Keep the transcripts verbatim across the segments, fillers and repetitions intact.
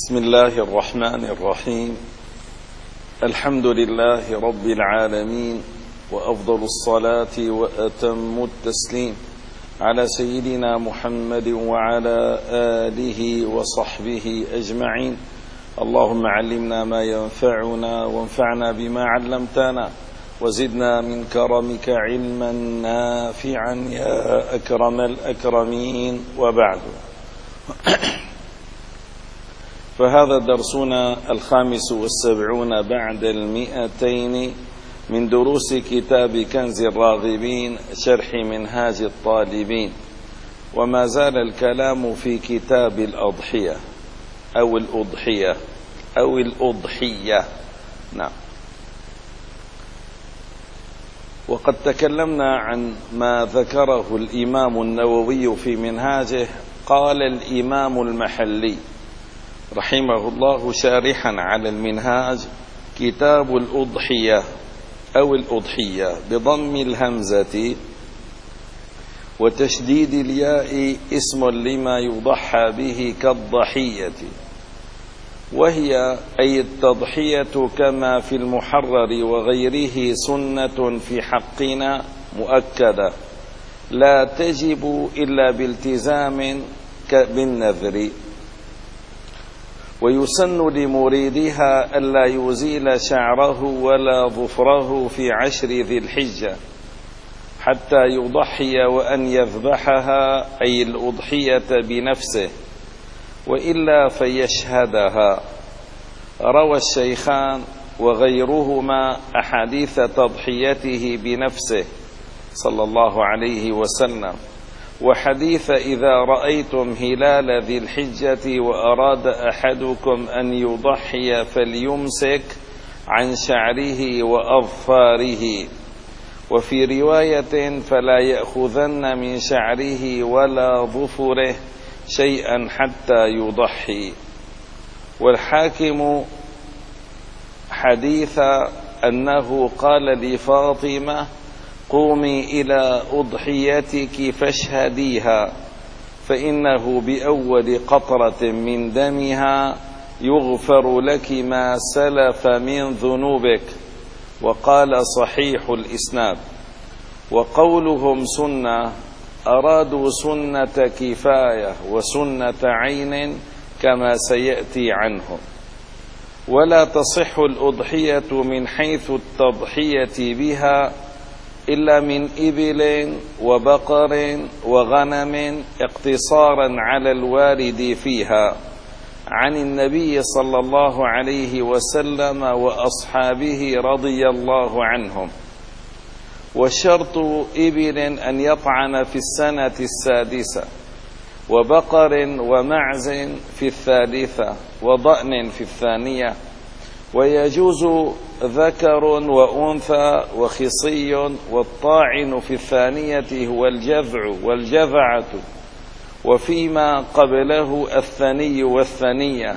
بسم الله الرحمن الرحيم. الحمد لله رب العالمين، وأفضل الصلاة وأتم التسليم على سيدنا محمد وعلى آله وصحبه أجمعين. اللهم علمنا ما ينفعنا وانفعنا بما علمتنا، وزدنا من كرمك علما نافعا يا أكرم الأكرمين. وبعد، فهذا درسنا الخامس والسبعون بعد المئتين من دروس كتاب كنز الراغبين شرح منهاج الطالبين، وما زال الكلام في كتاب الأضحية أو الأضحية أو الأضحية. نعم. وقد تكلمنا عن ما ذكره الإمام النووي في منهاجه. قال الإمام المحلي رحمه الله شارحا على المنهاج: كتاب الأضحية أو الأضحية بضم الهمزة وتشديد الياء اسم لما يضحى به كالضحية، وهي أي التضحية كما في المحرر وغيره سنة في حقنا مؤكدة لا تجب إلا بالتزام بالنذر، ويسن لمريدها ألا يزيل شعره ولا ظفره في عشر ذي الحجة حتى يضحي، وأن يذبحها أي الأضحية بنفسه، وإلا فيشهدها. روى الشيخان وغيرهما أحاديث تضحيته بنفسه صلى الله عليه وسلم، وحديث إذا رأيتم هلال ذي الحجة وأراد أحدكم أن يضحي فليمسك عن شعره وأظفاره، وفي رواية فلا يأخذن من شعره ولا ظفره شيئا حتى يضحي. والحاكم حديث أنه قال لفاطمة: قومي إلى أضحيتك فاشهديها، فإنه بأول قطرة من دمها يغفر لك ما سلف من ذنوبك. وقال صحيح الإسناد. وقولهم سنة أرادوا سنة كفاية وسنة عين كما سيأتي عنهم. ولا تصح الأضحية من حيث التضحية بها إلا من إبل وبقر وغنم اقتصارا على الوارد فيها عن النبي صلى الله عليه وسلم وأصحابه رضي الله عنهم. والشرط إبل أن يطعن في السنة السادسة، وبقر ومعز في الثالثة، وضأن في الثانية. ويجوز ذكر وأنثى وخصي، والطاعن في الثانية هو الجذع والجذعة، وفيما قبله الثني والثنية.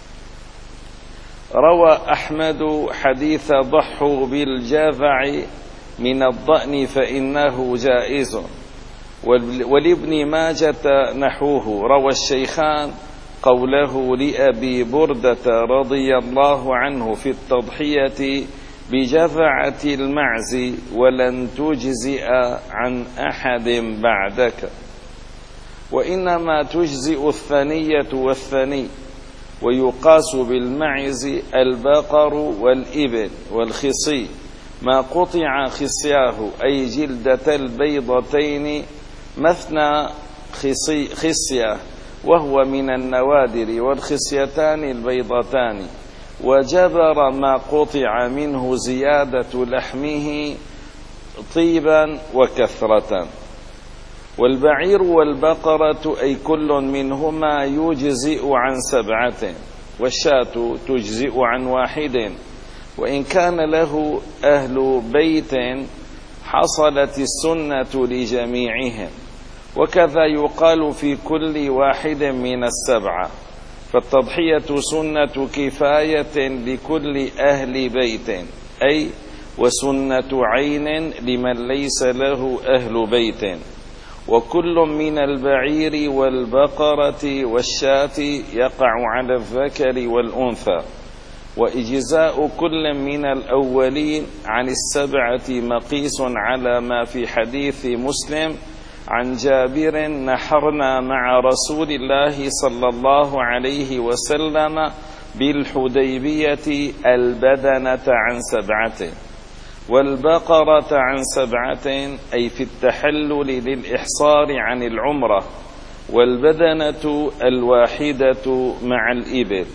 روى أحمد حديث ضحوا بالجذع من الضأن فإنه جائز، ولابن ماجة نحوه. روى الشيخان قوله لأبي بردة رضي الله عنه في التضحية بجذعة المعز: ولن تجزئ عن أحد بعدك. وإنما تجزئ الثنية والثني، ويقاس بالمعز البقر والإبل والخصي ما قطع خصياه أي جلدة البيضتين مثنى خصي خصية، وهو من النوادر، والخصيتان البيضتان. وجبر ما قطع منه زيادة لحمه طيبا وكثرة. والبعير والبقرة أي كل منهما يجزئ عن سبعة، والشاة تجزئ عن واحد، وإن كان له أهل بيت حصلت السنة لجميعهم. وكذا يقال في كل واحد من السبعة. فالتضحية سنة كفاية لكل أهل بيت، أي وسنة عين لمن ليس له أهل بيت. وكل من البعير والبقرة والشاة يقع على الذكر والأنثى، وإجزاء كل من الأولين عن السبعة مقيس على ما في حديث مسلم عن جابر: نحرنا مع رسول الله صلى الله عليه وسلم بالحديبية البدنة عن سبعة، والبقرة عن سبعة، أي في التحلل للإحصار عن العمرة، والبدنة الواحدة مع الإبل.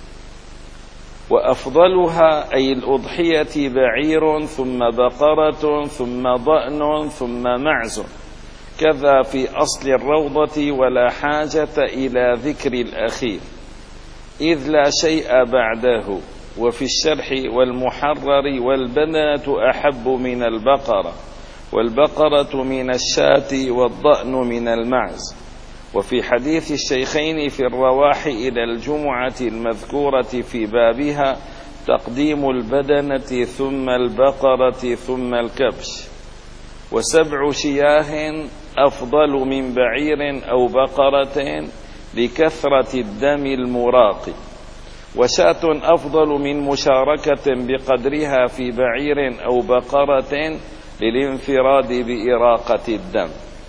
وأفضلها أي الأضحية بعير ثم بقرة ثم ضأن ثم معز، كذا في أصل الروضة، ولا حاجة إلى ذكر الأخير إذ لا شيء بعده. وفي الشرح: والمحرر والبدنة أحب من البقرة، والبقرة من الشاة، والضأن من المعز. وفي حديث الشيخين في الرواح إلى الجمعة المذكورة في بابها تقديم البدنة ثم البقرة ثم الكبش. وسبع شياه أفضل من بعير أو بقرة لكثرة الدم المراق، وشاة أفضل من مشاركة بقدرها في بعير أو بقرة للانفراد بإراقة الدم.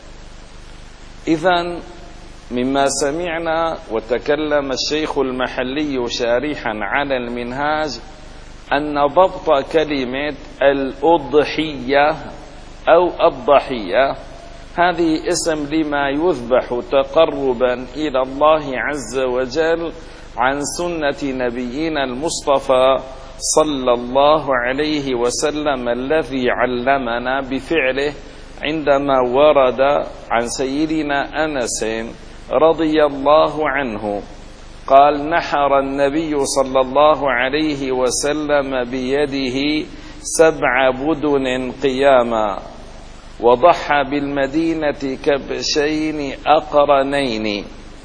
إذن مما سمعنا وتكلم الشيخ المحلي شارحا على المنهاج أن ضبط كلمة الأضحية أو الضحية هذه اسم لما يذبح تقربا إلى الله عز وجل عن سنة نبينا المصطفى صلى الله عليه وسلم الذي علمنا بفعله، عندما ورد عن سيدنا أنس رضي الله عنه قال: نحر النبي صلى الله عليه وسلم بيده سبع بدن قياما، وضحى بالمدينة كبشين أقرنين.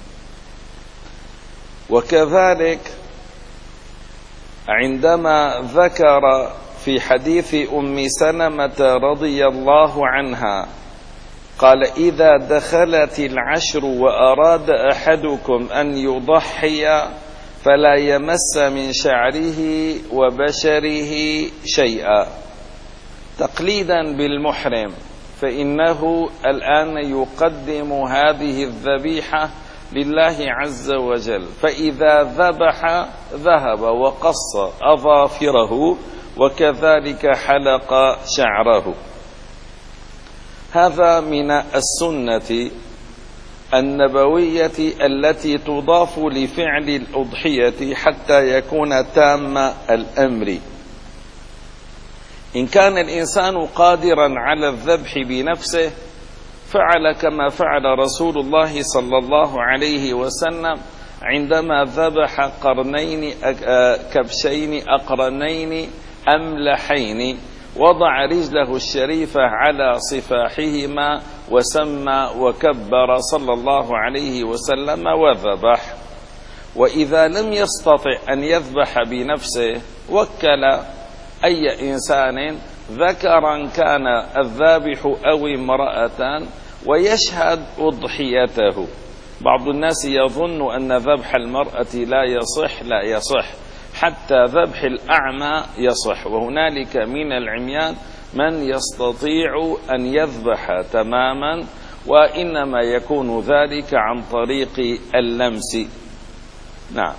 وكذلك عندما ذكر في حديث أم سلمة رضي الله عنها قال: إذا دخلت العشر وأراد أحدكم أن يضحي فلا يمس من شعره وبشره شيئا، تقليدا بالمحرم، فإنه الآن يقدم هذه الذبيحة لله عز وجل، فإذا ذبح ذهب وقص أظافره وكذلك حلق شعره. هذا من السنة النبوية التي تضاف لفعل الأضحية حتى يكون تام الأمر. إن كان الإنسان قادرا على الذبح بنفسه فعل كما فعل رسول الله صلى الله عليه وسلم عندما ذبح قرنين كبشين أقرنين أملحين، وضع رجله الشريفة على صفاحهما وسمى وكبر صلى الله عليه وسلم وذبح. وإذا لم يستطع أن يذبح بنفسه وكل أي إنسان ذكرا كان الذابح أو امرأة ويشهد أضحيته. بعض الناس يظن أن ذبح المرأة لا يصح، لا يصح، حتى ذبح الأعمى يصح، وهنالك من العميان من يستطيع أن يذبح تماما، وإنما يكون ذلك عن طريق اللمس. نعم.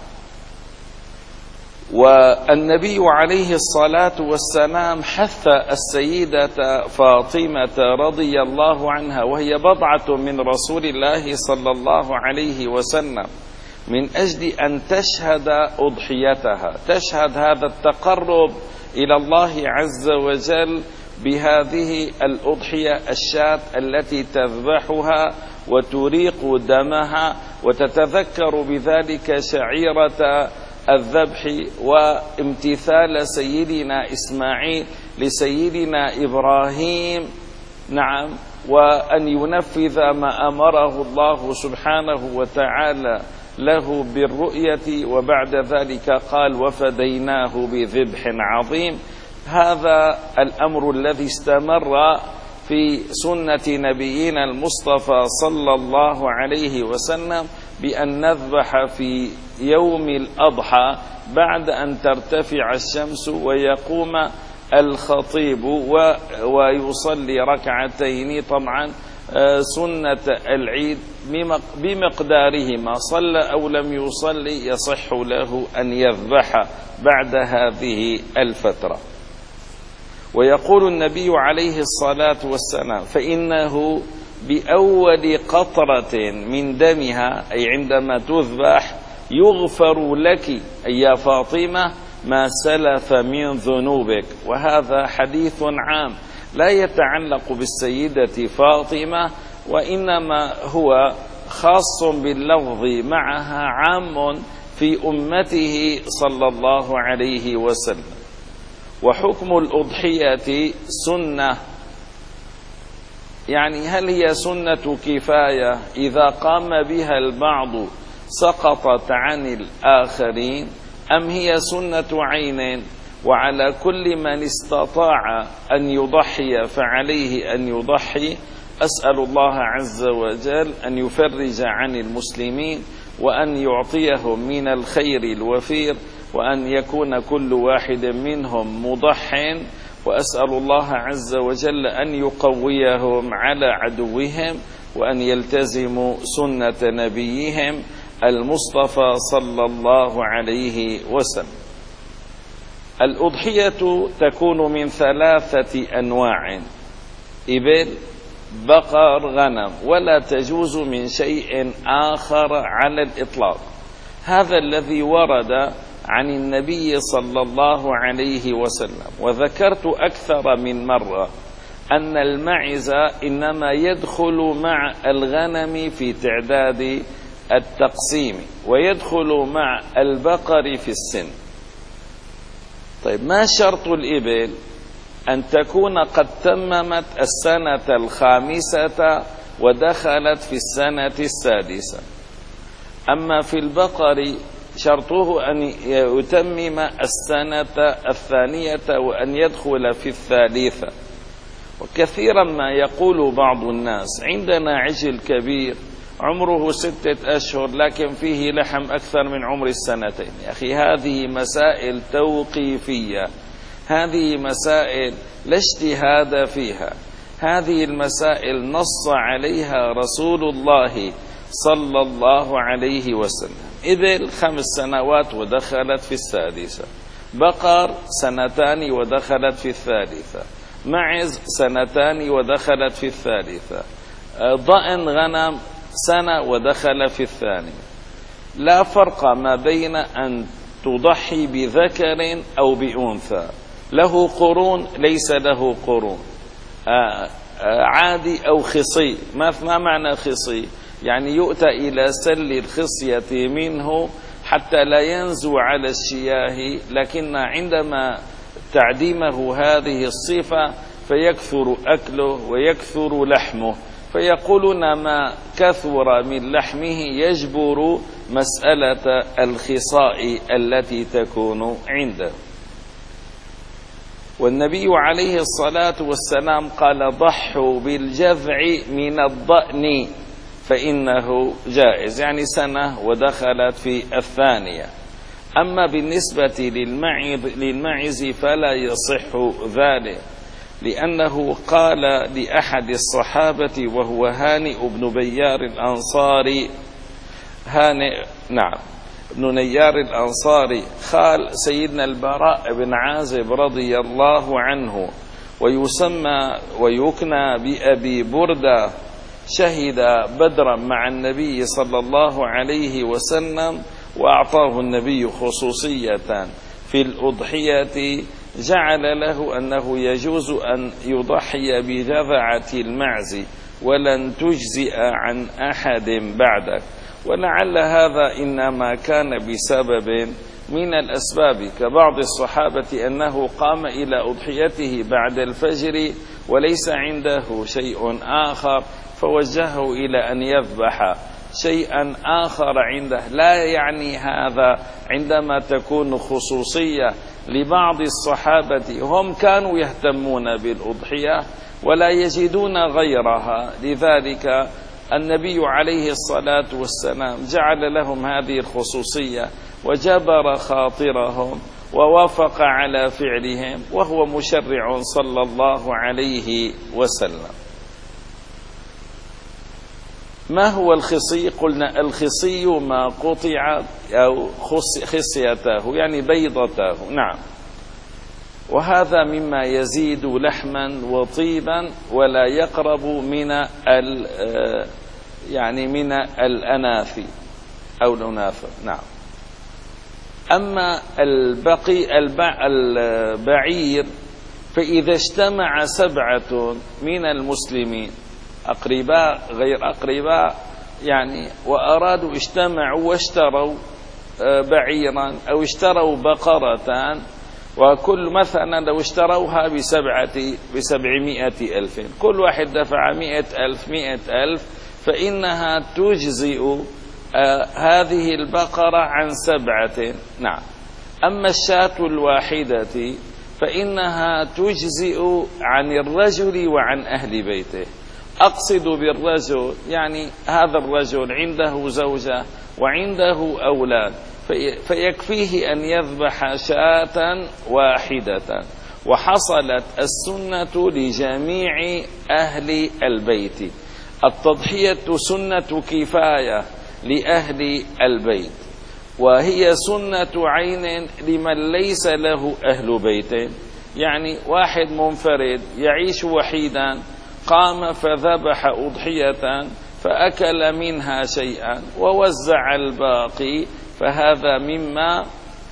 والنبي عليه الصلاة والسلام حث السيدة فاطمة رضي الله عنها، وهي بضعة من رسول الله صلى الله عليه وسلم، من أجل أن تشهد أضحيتها، تشهد هذا التقرب إلى الله عز وجل بهذه الأضحية الشاة التي تذبحها وتريق دمها، وتتذكر بذلك شعيرة الذبح وامتثال سيدنا إسماعيل لسيدنا إبراهيم. نعم. وأن ينفذ ما أمره الله سبحانه وتعالى له بالرؤية، وبعد ذلك قال: وفديناه بذبح عظيم. هذا الأمر الذي استمر في سنة نبينا المصطفى صلى الله عليه وسلم بأن نذبح في يوم الأضحى بعد أن ترتفع الشمس ويقوم الخطيب ويصلي ركعتين. طبعا سنة العيد بمقدارهما، صلى أو لم يصلي يصح له أن يذبح بعد هذه الفترة. ويقول النبي عليه الصلاة والسلام: فإنه بأول قطرة من دمها، أي عندما تذبح، يغفر لك أي يا فاطمة ما سلف من ذنوبك. وهذا حديث عام لا يتعلق بالسيدة فاطمة، وإنما هو خاص باللفظ معها، عام في أمته صلى الله عليه وسلم. وحكم الأضحية سنة، يعني هل هي سنة كفاية إذا قام بها البعض سقطت عن الآخرين، أم هي سنة عين وعلى كل من استطاع أن يضحي فعليه أن يضحي؟ أسأل الله عز وجل أن يفرج عن المسلمين وأن يعطيهم من الخير الوفير، وأن يكون كل واحد منهم مضح، وأسأل الله عز وجل أن يقويهم على عدوهم، وأن يلتزموا سنة نبيهم المصطفى صلى الله عليه وسلم. الأضحية تكون من ثلاثة أنواع: إبل، بقر، غنم، ولا تجوز من شيء آخر على الإطلاق. هذا الذي ورد عن النبي صلى الله عليه وسلم. وذكرت أكثر من مرة أن المعز إنما يدخل مع الغنم في تعداد التقسيم، ويدخل مع البقر في السن. طيب، ما شرط الإبل؟ أن تكون قد تممت السنة الخامسة ودخلت في السنة السادسة. أما في البقر شرطه أن يتمم السنة الثانية وأن يدخل في الثالثة. وكثيرا ما يقول بعض الناس: عندنا عجل كبير عمره ستة أشهر لكن فيه لحم أكثر من عمر السنتين. يا أخي، هذه مسائل توقيفية، هذه مسائل لا اجتهاد فيها، هذه المسائل نص عليها رسول الله صلى الله عليه وسلم. إبل خمس سنوات ودخلت في السادسة، بقر سنتان ودخلت في الثالثة، معز سنتان ودخلت في الثالثة، ضأن غنم سنة ودخل في الثانية. لا فرق ما بين أن تضحي بذكر أو بأنثى، له قرون ليس له قرون، عادي أو خصي. ما معنى خصي؟ يعني يؤتى إلى سل الخصية منه حتى لا ينزو على الشياه، لكن عندما تعديمه هذه الصفة فيكثر أكله ويكثر لحمه، فيقولون ما كثر من لحمه يجبر مسألة الخصاء التي تكون عنده. والنبي عليه الصلاة والسلام قال: ضحوا بالجذع من الضأن فإنه جائز، يعني سنة ودخلت في الثانية. أما بالنسبة للمعز فلا يصح ذلك، لأنه قال لأحد الصحابة وهو هانئ بن بيار الأنصاري، هانئ نعم ابن نيار الأنصاري، قال سيدنا البراء بن عازب رضي الله عنه، ويسمى ويكنى بأبي بردة، شهد بدرا مع النبي صلى الله عليه وسلم، وأعطاه النبي خصوصية في الأضحية، جعل له أنه يجوز أن يضحي بجذعة المعز ولن تجزئ عن أحد بعدك. ولعل هذا إنما كان بسبب من الأسباب، كبعض الصحابة أنه قام إلى أضحيته بعد الفجر وليس عنده شيء آخر، فوجهه إلى أن يذبح شيئا آخر عنده. لا يعني هذا عندما تكون خصوصية لبعض الصحابة هم كانوا يهتمون بالأضحية ولا يجدون غيرها، لذلك النبي عليه الصلاة والسلام جعل لهم هذه الخصوصية وجبر خاطرهم ووافق على فعلهم، وهو مشرع صلى الله عليه وسلم. ما هو الخصي؟ قلنا الخصي ما قطع أو خصيته يعني بيضته. نعم، وهذا مما يزيد لحما وطيبا ولا يقرب من ال يعني من الأنافي أو الأنافة. نعم. أما البقي البعير فإذا اجتمع سبعة من المسلمين أقرباء غير أقرباء يعني وأرادوا اجتمعوا واشتروا بعيرا أو اشتروا بقرة، وكل مثلا لو اشتروها بسبعة بسبعمائة ألف، كل واحد دفع مئة ألف مئة ألف، فإنها تجزئ آه هذه البقرة عن سبعة. نعم. أما الشاة الواحدة فإنها تجزئ عن الرجل وعن أهل بيته. أقصد بالرجل يعني هذا الرجل عنده زوجة وعنده أولاد، فيكفيه أن يذبح شاة واحدة، وحصلت السنة لجميع أهل البيت. التضحية سنة كفاية لأهل البيت، وهي سنة عين لمن ليس له أهل بيت، يعني واحد منفرد يعيش وحيدا قام فذبح أضحية فأكل منها شيئا ووزع الباقي، فهذا مما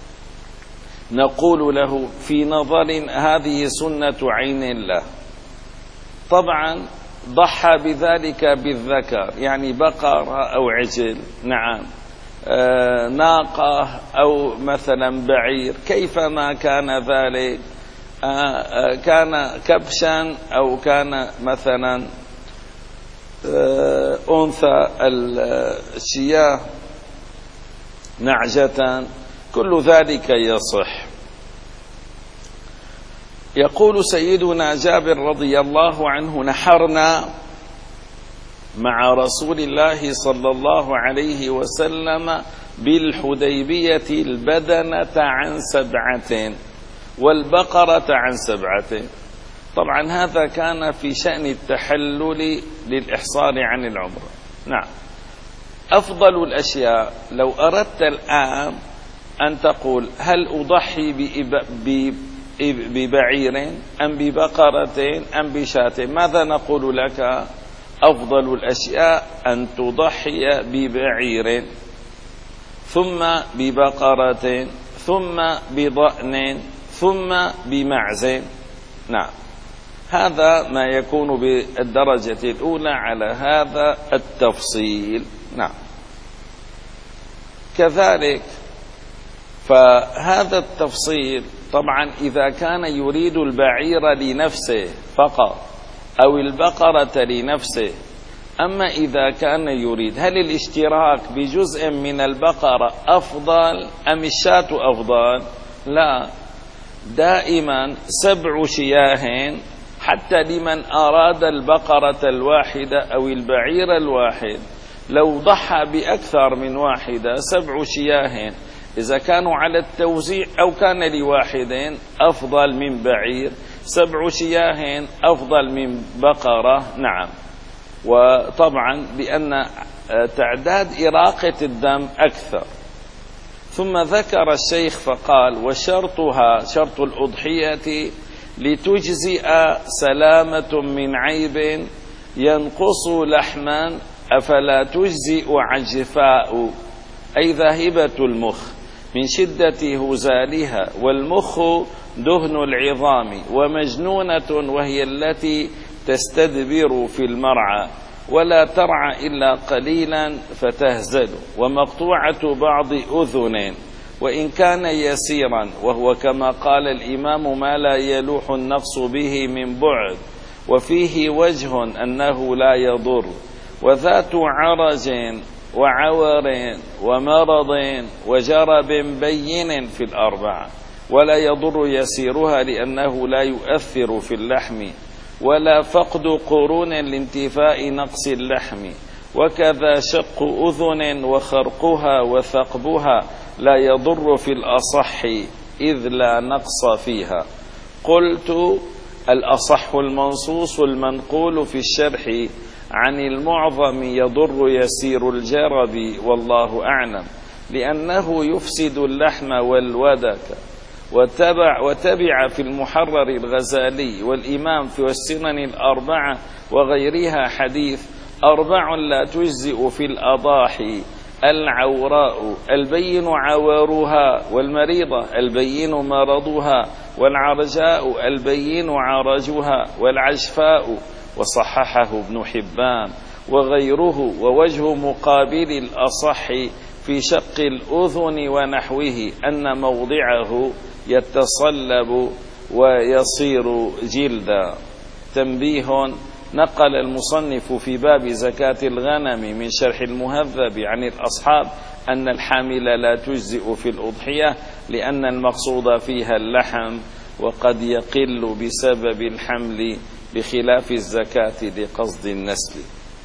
نقول له في نظر هذه سنة عين له. طبعا ضحى بذلك بالذكر، يعني بقرة أو عجل. نعم. آه ناقة أو مثلا بعير، كيفما كان ذلك، آه آه كان كبشا أو كان مثلا آه أنثى الشياه نعجة، كل ذلك يصح. يقول سيدنا جابر رضي الله عنه: نحرنا مع رسول الله صلى الله عليه وسلم بالحديبية البدنة عن سبعة والبقرة عن سبعة. طبعا هذا كان في شأن التحلل للإحصار عن العمرة. نعم. أفضل الأشياء لو أردت الآن أن تقول هل أضحي ببعير أم ببقرة أم بشاة، ماذا نقول لك؟ أفضل الأشياء أن تضحي ببعير ثم ببقرة ثم بضأن ثم بمعز. نعم. هذا ما يكون بالدرجة الأولى على هذا التفصيل. نعم. كذلك فهذا التفصيل طبعا إذا كان يريد البعير لنفسه فقط أو البقرة لنفسه. أما إذا كان يريد هل الاشتراك بجزء من البقرة أفضل أم الشاة أفضل؟ لا، دائما سبع شياه حتى لمن أراد البقرة الواحدة أو البعير الواحد. لو ضحى بأكثر من واحدة سبع شياه إذا كانوا على التوزيع أو كان لواحد أفضل من بعير، سبع شياه أفضل من بقرة. نعم. وطبعا لأن تعداد إراقة الدم أكثر. ثم ذكر الشيخ فقال: وشرطها شرط الأضحية لتجزئ سلامة من عيب ينقص لحما أفلا تجزئ عجفاء، أي ذاهبة المخ من شدة هزالها، والمخ دهن العظام، ومجنونة وهي التي تستدبر في المرعى ولا ترعى إلا قليلا فتهزل، ومقطوعة بعض أذن وإن كان يسيرا، وهو كما قال الإمام ما لا يلوح النقص به من بعد، وفيه وجه أنه لا يضر، وذات عرج وعور ومرض وجرب بين في الأربعة. ولا يضر يسيرها لأنه لا يؤثر في اللحم، ولا فقد قرون لانتفاء نقص اللحم، وكذا شق أذن وخرقها وثقبها لا يضر في الأصح إذ لا نقص فيها. قلت: الأصح المنصوص المنقول في الشرح عن المعظم يضر يسير الجرب، والله أعلم، لأنه يفسد اللحم والودك. وتبع, وتبع في المحرر الغزالي والإمام في السنن الأربعة وغيرها حديث: أربع لا تجزئ في الأضاحي: العوراء البين عوارها، والمريضة البين مرضها، والعرجاء البين عرجها، والعجفاء. وصححه ابن حبان وغيره. ووجه مقابل الأصح في شق الأذن ونحوه أن موضعه يتصلب ويصير جلدا. تنبيه: نقل المصنف في باب زكاة الغنم من شرح المهذب عن الأصحاب أن الحامل لا تجزئ في الأضحية لأن المقصود فيها اللحم، وقد يقل بسبب الحمل بخلاف الزكاة لقصد النسل.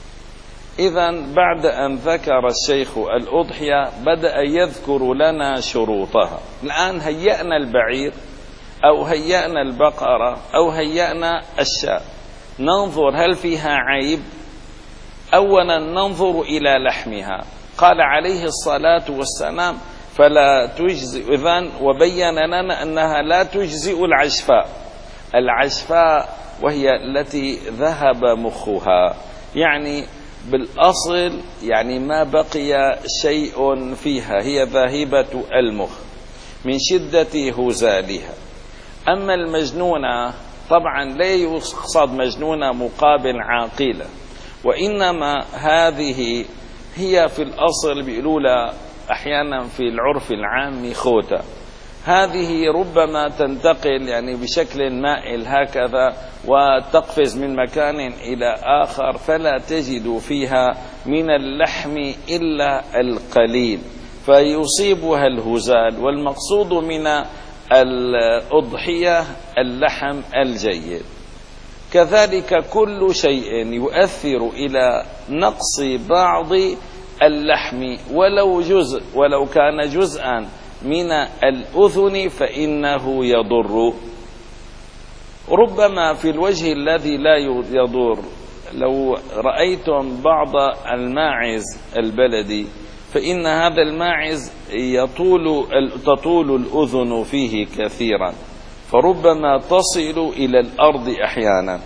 إذن بعد أن ذكر الشيخ الأضحية بدأ يذكر لنا شروطها. الآن هيأنا البعير أو هيأنا البقرة أو هيأنا الشاة، ننظر هل فيها عيب. أولا ننظر إلى لحمها. قال عليه الصلاة والسلام: فلا تجزئ. إذن وبين لنا أنها لا تجزئ العجفاء. العجفاء وهي التي ذهب مخها، يعني بالأصل يعني ما بقي شيء فيها، هي ذاهبة المخ من شدة هزالها. أما المجنونة طبعا لا يقصد مجنونة مقابل عاقلة، وإنما هذه هي في الأصل بيقولوا أحيانا في العرف العام خوتة. هذه ربما تنتقل يعني بشكل مائل هكذا وتقفز من مكان إلى آخر، فلا تجد فيها من اللحم إلا القليل فيصيبها الهزال. والمقصود من الأضحية اللحم الجيد. كذلك كل شيء يؤثر إلى نقص بعض اللحم ولو جزء ولو كان جزءا من الأذن فإنه يضر. ربما في الوجه الذي لا يضر، لو رأيتم بعض الماعز البلدي فإن هذا الماعز يطول تطول الأذن فيه كثيرا، فربما تصل إلى الأرض أحيانا،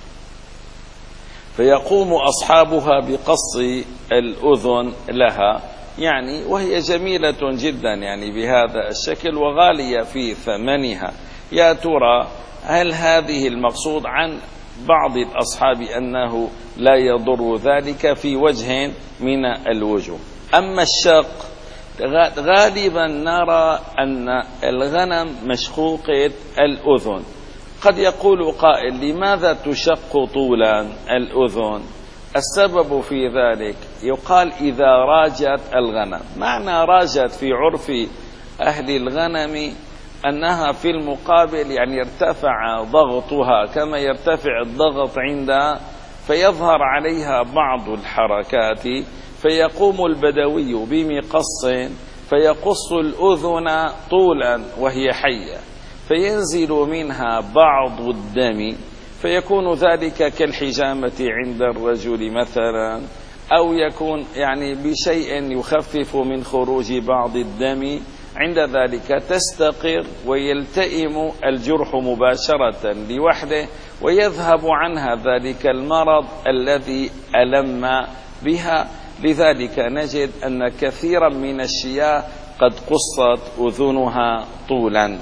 فيقوم أصحابها بقص الأذن لها، يعني وهي جميلة جدا يعني بهذا الشكل وغالية في ثمنها. يا ترى هل هذه المقصود عن بعض الأصحاب أنه لا يضر ذلك في وجه من الوجوه. أما الشق غالبا نرى أن الغنم مشقوقة الأذن. قد يقول قائل: لماذا تشق طولا الأذن؟ السبب في ذلك يقال إذا راجت الغنم. معنى راجت في عرف أهل الغنم أنها في المقابل يعني ارتفع ضغطها كما يرتفع الضغط عندها، فيظهر عليها بعض الحركات، فيقوم البدوي بمقص فيقص الأذن طولا وهي حية، فينزل منها بعض الدم، فيكون ذلك كالحجامة عند الرجل مثلا، أو يكون يعني بشيء يخفف من خروج بعض الدم. عند ذلك تستقر ويلتئم الجرح مباشرة لوحده ويذهب عنها ذلك المرض الذي ألم بها. لذلك نجد أن كثيرا من الشياه قد قصت أذنها طولا.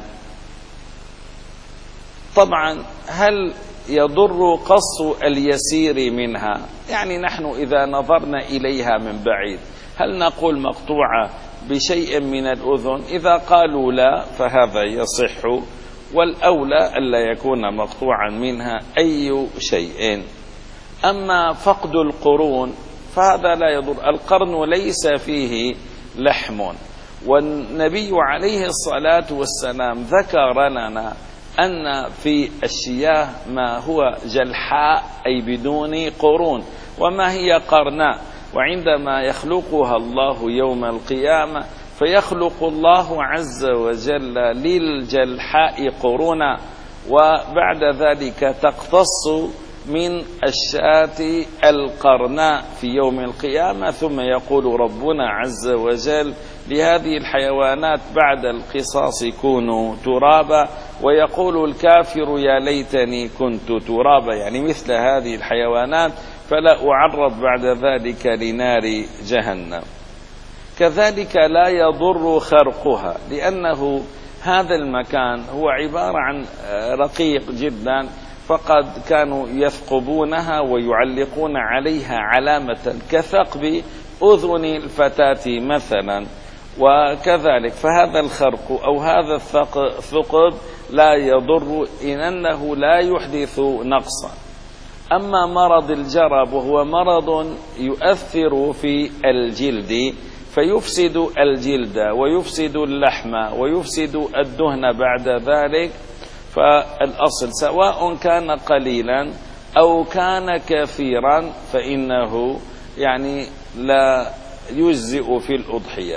طبعا هل يضر قص اليسير منها؟ يعني نحن إذا نظرنا إليها من بعيد هل نقول مقطوعة بشيء من الأذن؟ إذا قالوا لا فهذا يصح، والأولى ألا يكون مقطوعا منها أي شيء. أما فقد القرون فهذا لا يضر. القرن ليس فيه لحم، والنبي عليه الصلاة والسلام ذكر لنا أن في الشياه ما هو جلحاء أي بدون قرون، وما هي قرناء. وعندما يخلقها الله يوم القيامة فيخلق الله عز وجل للجلحاء قرونا، وبعد ذلك تقتص من الشاة القرناء في يوم القيامة، ثم يقول ربنا عز وجل لهذه الحيوانات بعد القصاص كونوا ترابا، ويقول الكافر يا ليتني كنت ترابا، يعني مثل هذه الحيوانات فلا أعرض بعد ذلك لنار جهنم. كذلك لا يضر خرقها، لأنه هذا المكان هو عبارة عن رقيق جدا، فقد كانوا يثقبونها ويعلقون عليها علامة كثقب أذن الفتاة مثلا، وكذلك فهذا الخرق أو هذا الثقب لا يضر إن أنه لا يحدث نقصا. أما مرض الجرب وهو مرض يؤثر في الجلد فيفسد الجلد ويفسد اللحم ويفسد الدهن بعد ذلك، فالأصل سواء كان قليلا أو كان كثيرا فإنه يعني لا يجزئ في الأضحية.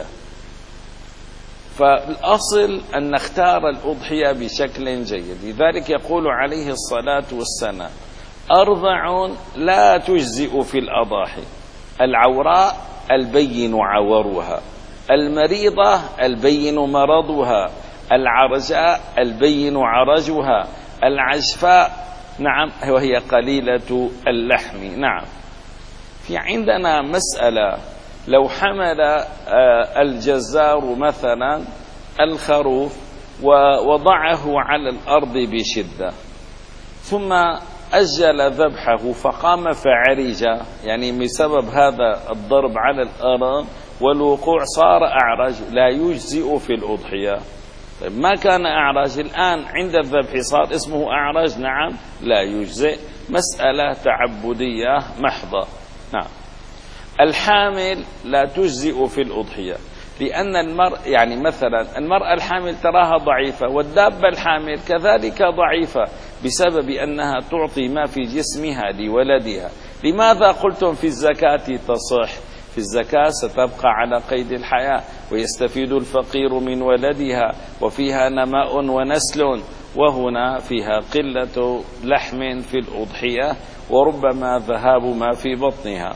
فالأصل أن نختار الأضحية بشكل جيد. لذلك يقول عليه الصلاة والسلام أربع لا تجزئ في الأضاحي: العوراء البين عورها، المريضة البين مرضها، العرجاء البين عرجها، العجفاء نعم وهي قليلة اللحم. نعم. في عندنا مسألة: لو حمل الجزار مثلا الخروف ووضعه على الأرض بشدة ثم أجل ذبحه فقام فعرج، يعني بسبب هذا الضرب على الأرض والوقوع صار أعرج، لا يجزئ في الأضحية. طيب ما كان أعرج الآن عند الذبح صار اسمه أعرج، نعم لا يجزئ، مسألة تعبدية محضة. نعم. الحامل لا تجزئ في الأضحية، لأن المرء يعني مثلا المرأة الحامل تراها ضعيفة، والدابة الحامل كذلك ضعيفة بسبب أنها تعطي ما في جسمها لولدها. لماذا قلتم في الزكاة تصح؟ في الزكاة ستبقى على قيد الحياة ويستفيد الفقير من ولدها، وفيها نماء ونسل، وهنا فيها قلة لحم في الأضحية وربما ذهاب ما في بطنها.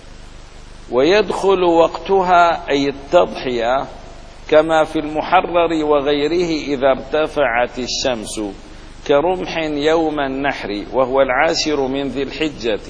ويدخل وقتها أي التضحية كما في المحرر وغيره إذا ارتفعت الشمس كرمح يوم النحر وهو العاشر من ذي الحجة.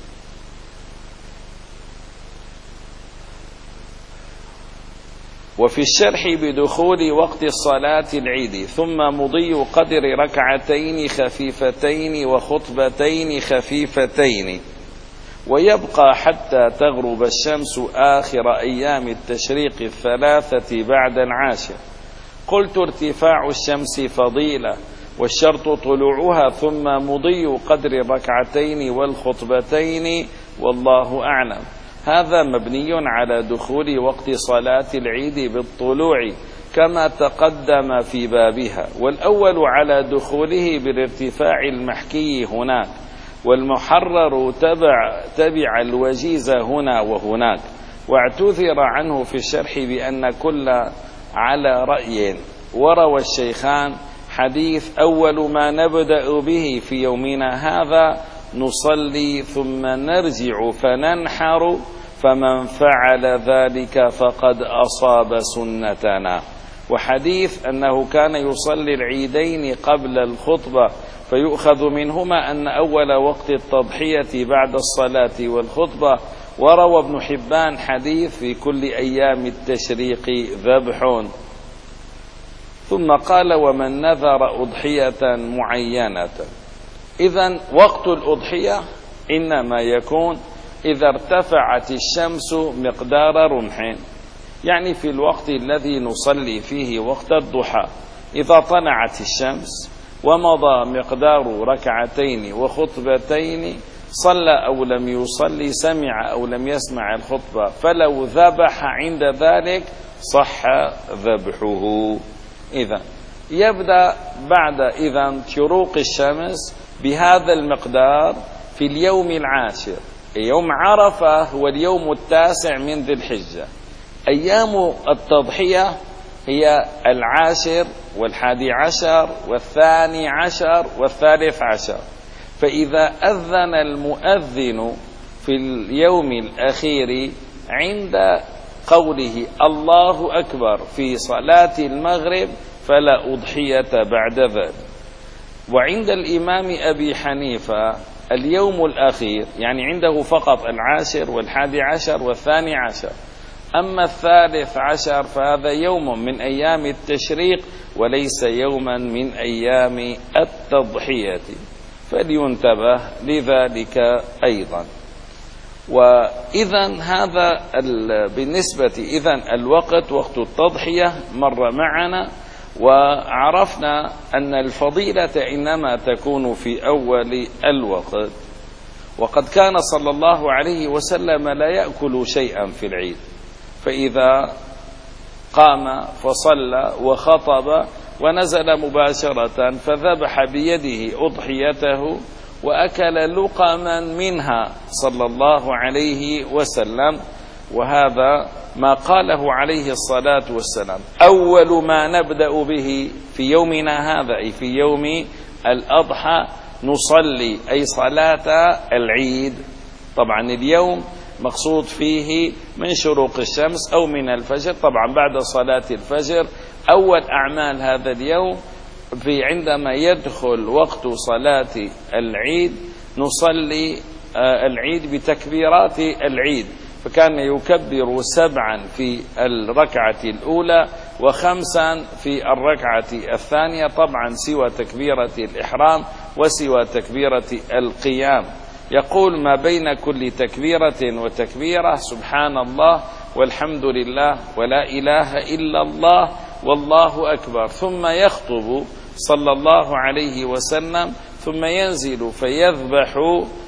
وفي الشرح بدخول وقت الصلاة العيد ثم مضي قدر ركعتين خفيفتين وخطبتين خفيفتين، ويبقى حتى تغرب الشمس آخر أيام التشريق الثلاثة بعد العاشر. قلت ارتفاع الشمس فضيلة والشرط طلوعها ثم مضي قدر ركعتين والخطبتين والله أعلم. هذا مبني على دخول وقت صلاة العيد بالطلوع كما تقدم في بابها، والأول على دخوله بالارتفاع المحكي هناك، والمحرر تبع, تبع الوجيز هنا وهناك. واعتذر عنه في الشرح بأن كل على رأي. وروى الشيخان حديث أول ما نبدأ به في يومنا هذا نصلي ثم نرجع فننحر، فمن فعل ذلك فقد أصاب سنتنا. وحديث أنه كان يصلي العيدين قبل الخطبة، فيؤخذ منهما أن أول وقت التضحية بعد الصلاة والخطبة. وروى ابن حبان حديث في كل أيام التشريق ذبح. ثم قال ومن نذر أضحية معينة. إذن وقت الأضحية إنما يكون إذا ارتفعت الشمس مقدار رمح، يعني في الوقت الذي نصلي فيه وقت الضحى. إذا طلعت الشمس ومضى مقدار ركعتين وخطبتين صلى أو لم يصلي، سمع أو لم يسمع الخطبة، فلو ذبح عند ذلك صح ذبحه. إذا يبدأ بعد إذا شروق الشمس بهذا المقدار في اليوم العاشر. يوم عرفة هو اليوم التاسع من ذي الحجة. أيام التضحية هي العاشر والحادي عشر والثاني عشر والثالث عشر. فإذا أذن المؤذن في اليوم الأخير عند قوله الله أكبر في صلاة المغرب فلا أضحية بعد ذلك. وعند الإمام أبي حنيفة اليوم الأخير يعني عنده فقط العاشر والحادي عشر والثاني عشر. أما الثالث عشر فهذا يوم من أيام التشريق وليس يوما من أيام التضحية، فلينتبه لذلك أيضا. وإذا هذا بالنسبة إذن الوقت وقت التضحية مر معنا، وعرفنا أن الفضيلة إنما تكون في أول الوقت. وقد كان صلى الله عليه وسلم لا يأكل شيئا في العيد، فإذا قام فصلى وخطب ونزل مباشرة فذبح بيده أضحيته وأكل لقما منها صلى الله عليه وسلم. وهذا ما قاله عليه الصلاة والسلام: أول ما نبدأ به في يومنا هذا أي في يوم الأضحى نصلي، أي صلاة العيد. طبعا اليوم مقصود فيه من شروق الشمس أو من الفجر، طبعا بعد صلاة الفجر. أول أعمال هذا اليوم في عندما يدخل وقت صلاة العيد نصلي العيد بتكبيرات العيد، فكان يكبر سبعا في الركعة الأولى وخمسا في الركعة الثانية، طبعا سوى تكبيرة الإحرام وسوى تكبيرة القيام. يقول ما بين كل تكبيرة وتكبيرة سبحان الله والحمد لله ولا إله إلا الله والله أكبر، ثم يخطب صلى الله عليه وسلم، ثم ينزل فيذبح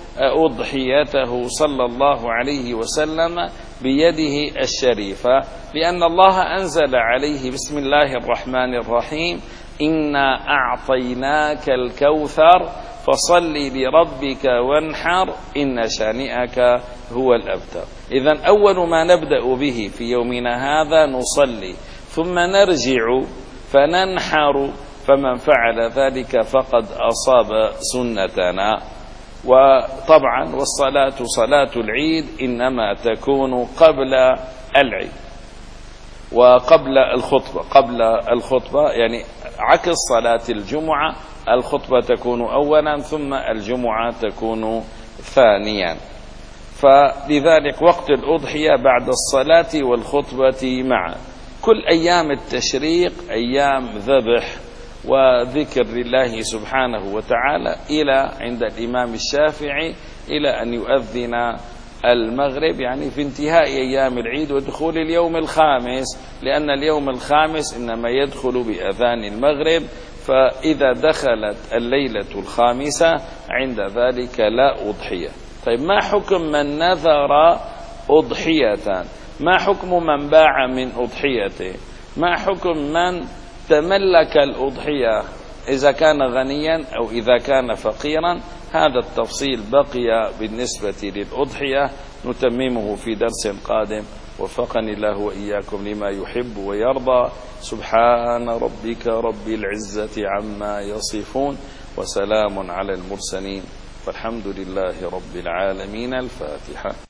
أضحيته صلى الله عليه وسلم بيده الشريفة، لأن الله أنزل عليه بسم الله الرحمن الرحيم: إنا أعطيناك الكوثر فصل لربك وانحر إن شانئك هو الأبتر. إذن أول ما نبدأ به في يومنا هذا نصلي، ثم نرجع فننحر، فمن فعل ذلك فقد أصاب سنتنا. وطبعا والصلاة صلاة العيد إنما تكون قبل العيد وقبل الخطبة. قبل الخطبة يعني عكس صلاة الجمعة، الخطبة تكون أولا ثم الجمعة تكون ثانيا. فلذلك وقت الأضحية بعد الصلاة والخطبة معا. كل أيام التشريق أيام ذبح وذكر لله سبحانه وتعالى إلى عند الإمام الشافعي إلى أن يؤذن المغرب، يعني في انتهاء أيام العيد ودخول اليوم الخامس، لأن اليوم الخامس إنما يدخل بأذان المغرب. فإذا دخلت الليلة الخامسة عند ذلك لا أضحية. طيب ما حكم من نذر أضحية؟ ما حكم من باع من أضحيته؟ ما حكم من تملك الأضحية إذا كان غنيا أو إذا كان فقيرا؟ هذا التفصيل بقي بالنسبة للأضحية، نتممه في درس قادم. وفقني الله وإياكم لما يحب ويرضى. سبحان ربك رب العزة عما يصفون وسلام على المرسلين والحمد لله رب العالمين. الفاتحة.